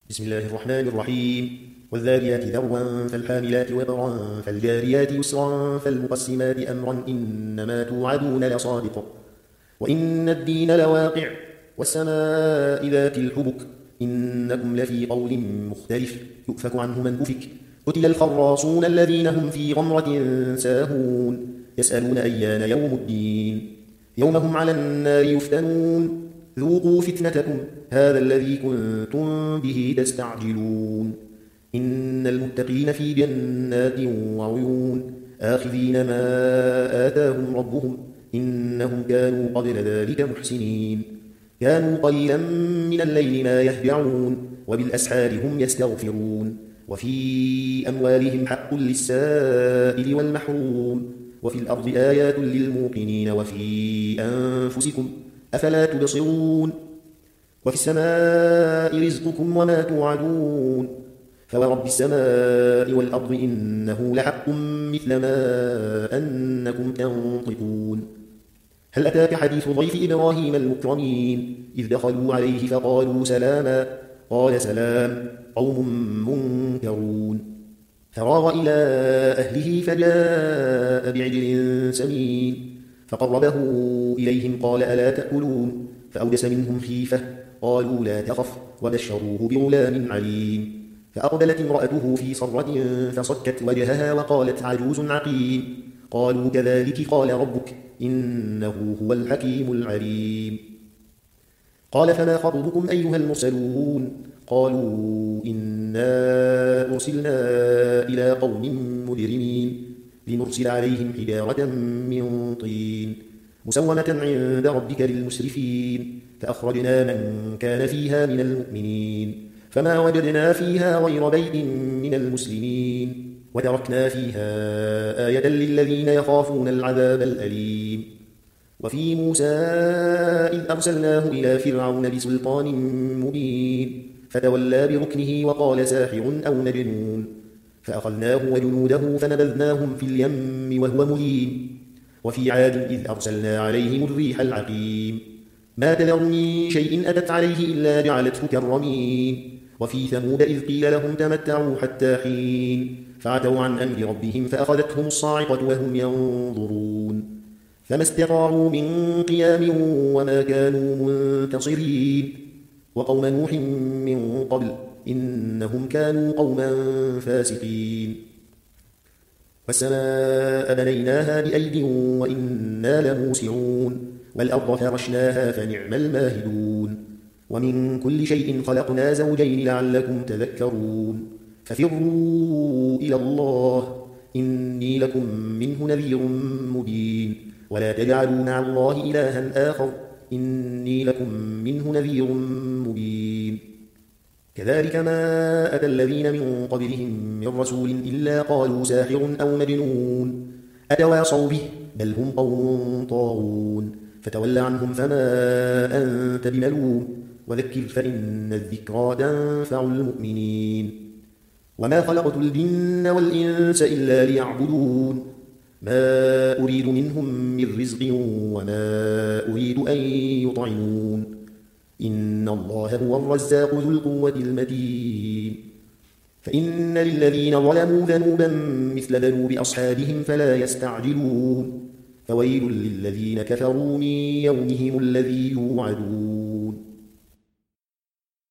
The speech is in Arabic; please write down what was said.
بسم الله الرحمن الرحيم والذاريات ذروا فالحاملات وقرا فالجاريات يسرا فالمقسمات أمرا إنما توعدون لصادق وإن الدين لواقع والسماء ذات الحبك إنكم لفي قول مختلف يؤفك عنه من أفك قتل الخراصون الذين هم في غمرة ساهون يسألون أيان يوم الدين يوم هم على النار يفتنون ذوقوا فتنتكم هذا الذي كنتم به تستعجلون إن المتقين في جنات وعيون آخذين ما آتاهم ربهم إنهم كانوا قبل ذلك محسنين كانوا قليلا من الليل ما يهجعون وبالأسحار هم يستغفرون وفي أموالهم حق للسائل والمحروم وفي الأرض آيات للموقنين وفي أنفسكم أفلا تبصرون وفي السماء رزقكم وما توعدون فورب السماء والأرض إنه لحق مثل ما أنكم تنطقون هل أتاك حديث ضيف إبراهيم المكرمين إذ دخلوا عليه فقالوا سلاما قال سلام قوم منكرون فراغ إلى أهله فجاء بعجل سمين فقربه إليهم قال ألا تأكلون فأوجس منهم خيفة قالوا لا تخف وبشروه بغلام عليم فأقبلت امرأته في صرة فصكت وجهها وقالت عجوز عقيم قالوا كذلك قال ربك إنه هو الحكيم العليم قال فما خطبكم أيها المرسلون قالوا إنا أرسلنا إلى قوم مجرمين لنرسل عليهم حجارة من طين مسومة عند ربك للمسرفين فأخرجنا من كان فيها من المؤمنين فما وجدنا فيها غير بيت من المسلمين وتركنا فيها آية للذين يخافون العذاب الأليم وفي موسى إذ أرسلناه إلى فرعون بسلطان مبين فتولى بركنه وقال ساحر أو مجنون فأخذناه وجنوده فنبذناهم في اليم وهو مليم وفي عاد إذ أرسلنا عليهم الريح العقيم ما تذر من شيء أتت عليه إلا جعلته كالرميم وفي ثمود إذ قيل لهم تمتعوا حتى حين فعتوا عن أمر ربهم فأخذتهم الصاعقة وهم ينظرون فما استطاعوا من قيام وما كانوا منتصرين وقوم نوح من قبل إنهم كانوا قوما فاسقين والسماء بنيناها بأيد وإنا لموسعون والأرض فرشناها فنعم الماهدون ومن كل شيء خلقنا زوجين لعلكم تذكرون ففروا إلى الله إني لكم منه نذير مبين ولا تجعلوا مع الله إلها آخر إني لكم منه نذير مبين كذلك ما أتى الذين من قبلهم من رسول إلا قالوا ساحر أو مجنون أتواصوا به بل هم قوم طاغون فتول عنهم فما أنت بملوم وذكر فإن الذكرى تنفع المؤمنين وما خلقت الجن والإنس إلا ليعبدون ما أريد منهم من رزق وما أريد أن يطعمون إن الله هو الرزاق ذو القوة المتين فإن للذين ظلموا ذنوبا مثل ذنوب أصحابهم فلا يستعجلون فويل للذين كفروا من يومهم الذي يوعدون